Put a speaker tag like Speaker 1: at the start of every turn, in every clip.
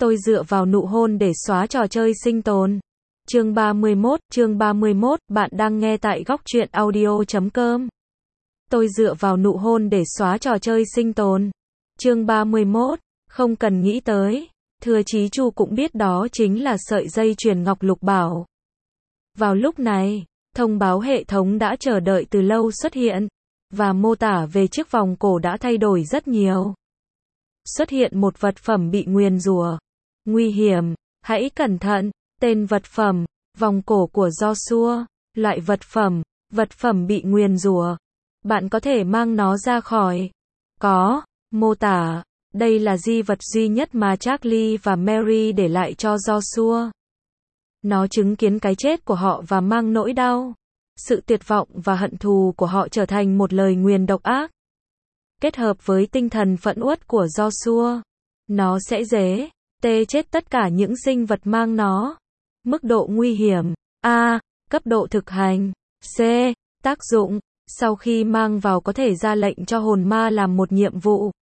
Speaker 1: Tôi dựa vào nụ hôn để xóa trò chơi sinh tồn. Chương 31, bạn đang nghe tại góc truyện audio.com. Tôi dựa vào nụ hôn để xóa trò chơi sinh tồn. Chương 31, không cần nghĩ tới. Thừa Chí Chu cũng biết đó chính là sợi dây chuyền ngọc lục bảo. Vào lúc này, thông báo hệ thống đã chờ đợi từ lâu xuất hiện, và mô tả về chiếc vòng cổ đã thay đổi rất nhiều. Xuất hiện một vật phẩm bị nguyền rủa. Nguy hiểm, hãy cẩn thận. Tên vật phẩm, vòng cổ của Joshua. Loại vật phẩm bị nguyền rủa. Bạn có thể mang nó ra khỏi. Mô tả, đây là di vật duy nhất mà Charlie và Mary để lại cho Joshua. Nó chứng kiến cái chết của họ và mang nỗi đau, sự tuyệt vọng và hận thù của họ trở thành một lời nguyền độc ác. Kết hợp với tinh thần phẫn uất của Joshua, nó sẽ tê chết tất cả những sinh vật mang nó. Mức độ nguy hiểm: A. Cấp độ thực hành. C. Tác dụng: sau khi mang vào có thể ra lệnh cho hồn ma làm một nhiệm vụ.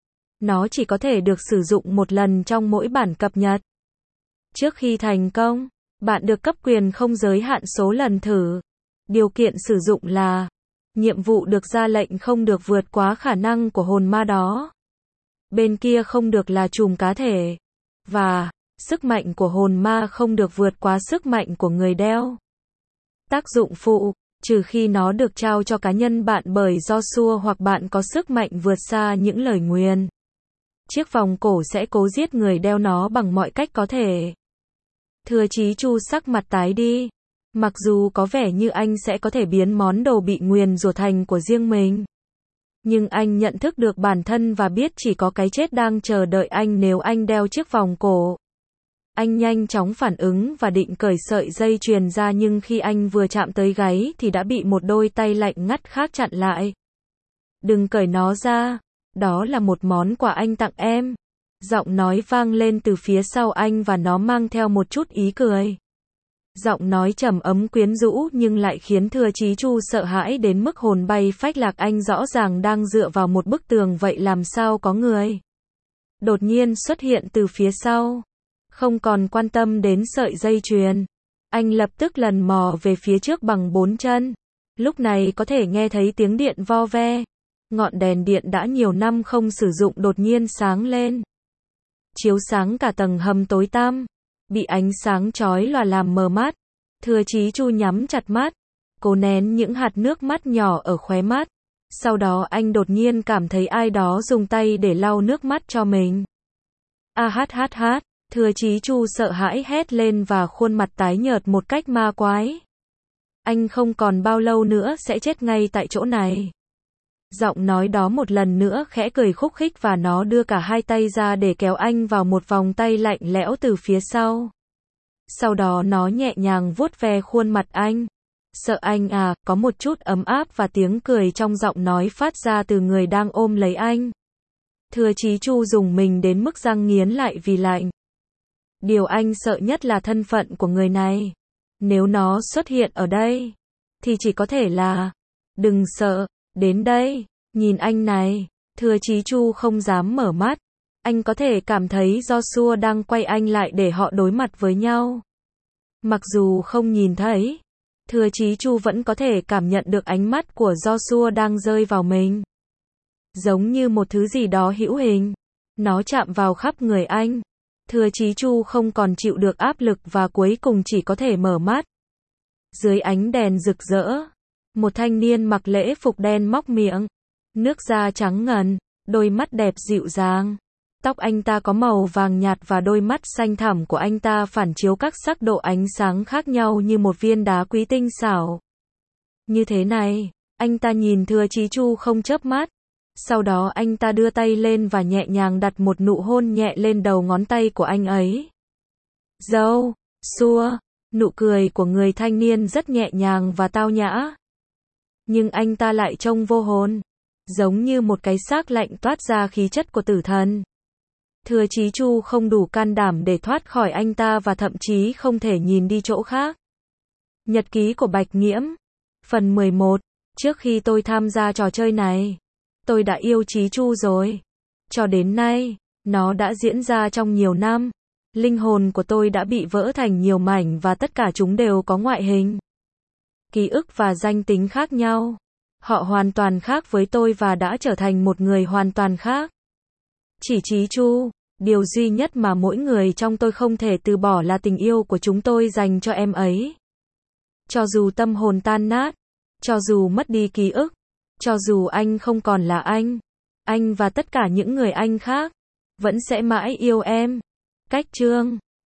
Speaker 1: Nó chỉ có thể được sử dụng một lần trong mỗi bản cập nhật. Trước khi thành công, bạn được cấp quyền không giới hạn số lần thử. Điều kiện sử dụng là nhiệm vụ được ra lệnh không được vượt quá khả năng của hồn ma đó. Bên kia không được là chùm cá thể. Và sức mạnh của hồn ma không được vượt quá sức mạnh của người đeo. Tác dụng phụ: trừ khi nó được trao cho cá nhân bạn bởi Joshua hoặc bạn có sức mạnh vượt xa những lời nguyền. Chiếc vòng cổ sẽ cố giết người đeo nó bằng mọi cách có thể. Thừa Chí Chu sắc mặt tái đi. Mặc dù có vẻ như anh sẽ có thể biến món đồ bị nguyền rủa thành của riêng mình, nhưng anh nhận thức được bản thân và biết chỉ có cái chết đang chờ đợi anh nếu anh đeo chiếc vòng cổ. Anh nhanh chóng phản ứng và định cởi sợi dây chuyền ra, nhưng khi anh vừa chạm tới gáy thì đã bị một đôi tay lạnh ngắt khác chặn lại. Đừng cởi nó ra, đó là một món quà anh tặng em. Giọng nói vang lên từ phía sau anh và nó mang theo một chút ý cười. Giọng nói trầm ấm quyến rũ nhưng lại khiến Thừa Chí Chu sợ hãi đến mức hồn bay phách lạc. Anh rõ ràng đang dựa vào một bức tường, vậy làm sao có người đột nhiên xuất hiện từ phía sau. Không còn quan tâm đến sợi dây chuyền, anh lập tức lần mò về phía trước bằng 4 chân. Lúc này có thể nghe thấy tiếng điện vo ve. Ngọn đèn điện đã nhiều năm không sử dụng đột nhiên sáng lên, chiếu sáng cả tầng hầm tối tăm. Bị ánh sáng chói lòa làm mờ mắt. Thừa Chí Chu nhắm chặt mắt, cố nén những hạt nước mắt nhỏ ở khóe mắt. Sau đó anh đột nhiên cảm thấy ai đó dùng tay để lau nước mắt cho mình. Thừa Chí Chu sợ hãi hét lên và khuôn mặt tái nhợt một cách ma quái. Anh không còn bao lâu nữa sẽ chết ngay tại chỗ này. Giọng nói đó một lần nữa khẽ cười khúc khích và nó đưa cả hai tay ra để kéo anh vào một vòng tay lạnh lẽo từ phía sau. Sau đó nó nhẹ nhàng vuốt ve khuôn mặt anh. Sợ anh à? Có một chút ấm áp và tiếng cười trong giọng nói phát ra từ người đang ôm lấy anh. Thừa Chí Chu rùng mình đến mức răng nghiến lại vì lạnh. Điều anh sợ nhất là thân phận của người này. Nếu nó xuất hiện ở đây, thì chỉ có thể là... Đừng sợ, đến đây, nhìn anh này. Thừa Chí Chu không dám mở mắt. Anh có thể cảm thấy Joshua đang quay anh lại để họ đối mặt với nhau. Mặc dù không nhìn thấy, Thừa Chí Chu vẫn có thể cảm nhận được ánh mắt của Joshua đang rơi vào mình. Giống như một thứ gì đó hữu hình. Nó chạm vào khắp người anh. Thừa Chí Chu không còn chịu được áp lực và cuối cùng chỉ có thể mở mắt. Dưới ánh đèn rực rỡ, một thanh niên mặc lễ phục đen móc miệng, nước da trắng ngần, đôi mắt đẹp dịu dàng. Tóc anh ta có màu vàng nhạt và đôi mắt xanh thẳm của anh ta phản chiếu các sắc độ ánh sáng khác nhau như một viên đá quý tinh xảo. Như thế này, anh ta nhìn Thừa Chí Chu không chớp mắt. Sau đó anh ta đưa tay lên và nhẹ nhàng đặt một nụ hôn nhẹ lên đầu ngón tay của anh ấy. Joshua, nụ cười của người thanh niên rất nhẹ nhàng và tao nhã. Nhưng anh ta lại trông vô hồn, giống như một cái xác lạnh toát ra khí chất của tử thần. Thừa Chí Chu không đủ can đảm để thoát khỏi anh ta và thậm chí không thể nhìn đi chỗ khác. Nhật ký của Bạch Nghiễm. Phần 11. Trước khi tôi tham gia trò chơi này, tôi đã yêu Chí Chu rồi. Cho đến nay, nó đã diễn ra trong nhiều năm. Linh hồn của tôi đã bị vỡ thành nhiều mảnh và tất cả chúng đều có ngoại hình, ký ức và danh tính khác nhau. Họ hoàn toàn khác với tôi và đã trở thành một người hoàn toàn khác. Chỉ Chí Chu, điều duy nhất mà mỗi người trong tôi không thể từ bỏ là tình yêu của chúng tôi dành cho em ấy. Cho dù tâm hồn tan nát, cho dù mất đi ký ức, cho dù anh không còn là anh và tất cả những người anh khác, vẫn sẽ mãi yêu em. Cách chương